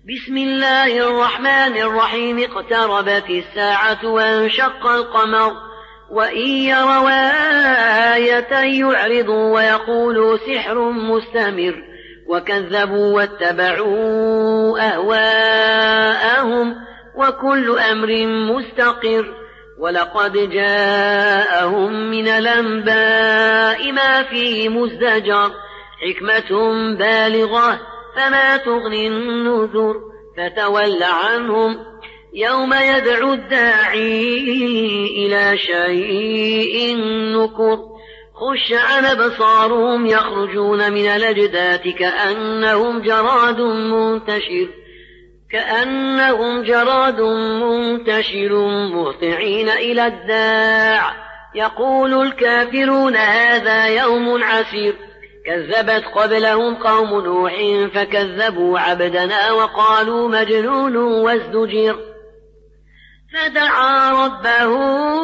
بسم الله الرحمن الرحيم. اقتربت الساعة وانشق القمر وإن يروا آية يعرضوا ويقولوا سحر مستمر وكذبوا واتبعوا أهواءهم وكل أمر مستقر. ولقد جاءهم من الأنباء ما فيه مزدجر حكمة بالغة فما تغني النذر. فتول عنهم يوم يدعو الداعي إلى شيء نكر. خش عن أبصارهم يخرجون من الأجداث كأنهم جراد منتشر مهطعين إلى الداع يقول الكافرون هذا يوم عسير. كذبت قبلهم قوم نوح فكذبوا عبدنا وقالوا مجنون وازدجر. فدعا ربه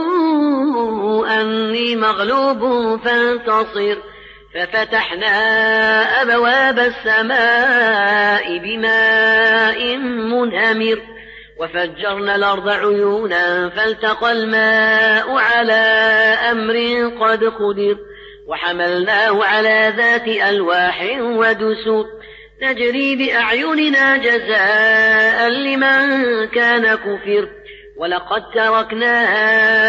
أني مغلوب فانتصر. ففتحنا أبواب السماء بماء منهمر وفجرنا الأرض عيونا فالتقى الماء على أمر قد قدر. وحملناه على ذات ألواح ودسر تجري بأعيننا جزاء لمن كان كفر. ولقد تركناها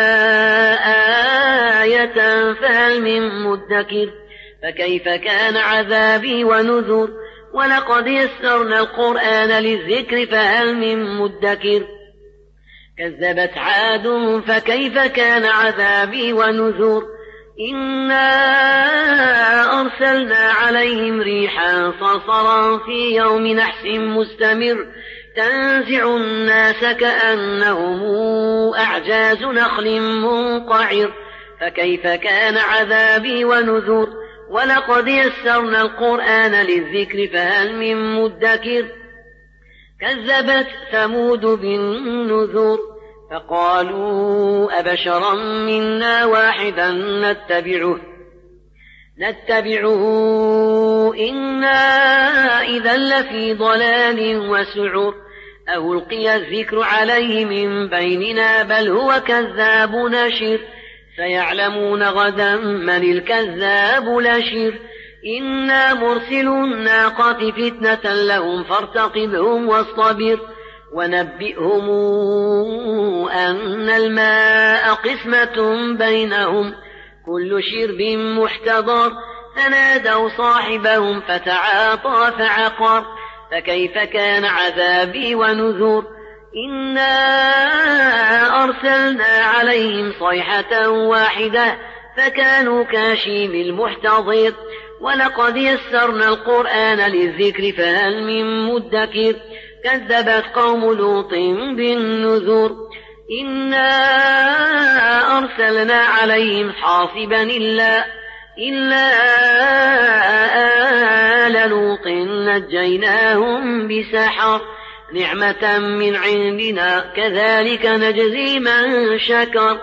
آية فهل من مدكر. فكيف كان عذابي ونذر. ولقد يسرنا القرآن للذكر فهل من مدكر. كذبت عاد فكيف كان عذابي ونذر. إنا أرسلنا عليهم ريحا صرصرا في يوم نحس مستمر تنزع الناس كأنهم أعجاز نخل منقعر. فكيف كان عذابي ونذر. ولقد يسرنا القرآن للذكر فهل من مدكر. كذبت ثمود بالنذر فقالوا أبشرا منا واحدا نتبعه إنا إذا لفي ضلال وسعر. أو ألقي الذكر عليه من بيننا بل هو كذاب نشر. سيعلمون غدا من الكذاب الأشر. إنا مرسل الناقة فتنة لهم فارتقبهم واصطبر. ونبئهم أن الماء قسمة بينهم كل شرب محتضر. فنادوا صاحبهم فتعاطى فعقر. فكيف كان عذابي ونذر. إنا أرسلنا عليهم صيحة واحدة فكانوا كهشيم المحتضر. ولقد يسرنا القرآن للذكر فهل من مدكر. كذبت قوم لوط بالنذر. إنا أرسلنا عليهم حاصبا إلا آل لوط نجيناهم بسحر نعمة من عندنا كذلك نجزي من شكر.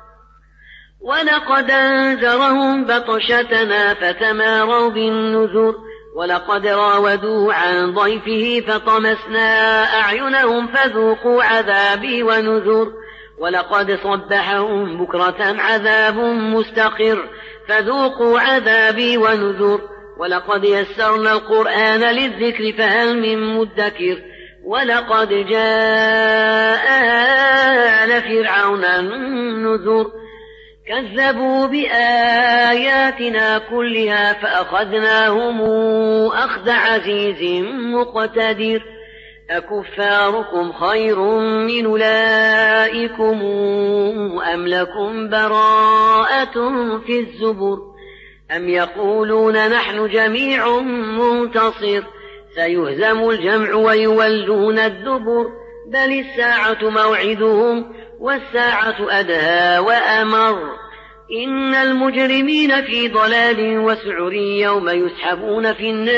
ولقد أنذرهم بطشتنا فتماروا بالنذر. ولقد راودوه عن ضيفه فطمسنا أعينهم فذوقوا عذابي ونذر. ولقد صبحهم بكرة عذاب مستقر فذوقوا عذابي ونذر. ولقد يسرنا القرآن للذكر فهل من مدكر. ولقد جاء آل فرعون النذر. كذبوا بآياتنا كلها فأخذناهم أخذ عزيز مقتدر. أكفاركم خير من أولئكم أم لكم براءة في الزبر. أم يقولون نحن جميع منتصر. سيهزم الجمع ويولون الدبر. بل الساعة موعدهم والساعة أدهى وأمر. إن المجرمين في ضلال وسعر يوم يسحبون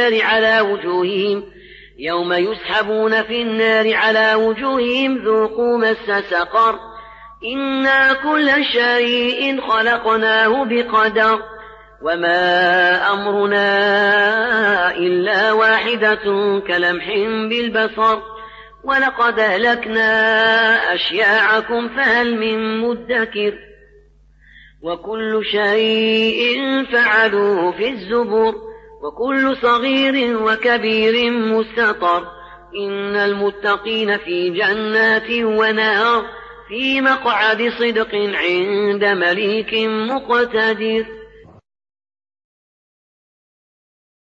في النار على وجوههم ذوقوا مس سقر. إنا كل شيء خلقناه بقدر وما أمرنا إلا واحدة كلمح بالبصر ولقد أهلكنا أشياعكم فهل من مدكر وكل شيء فعلوه في الزبر وكل صغير وكبير مستطر إن المتقين في جنات ونهر في مقعد صدق عند مليك مقتدر.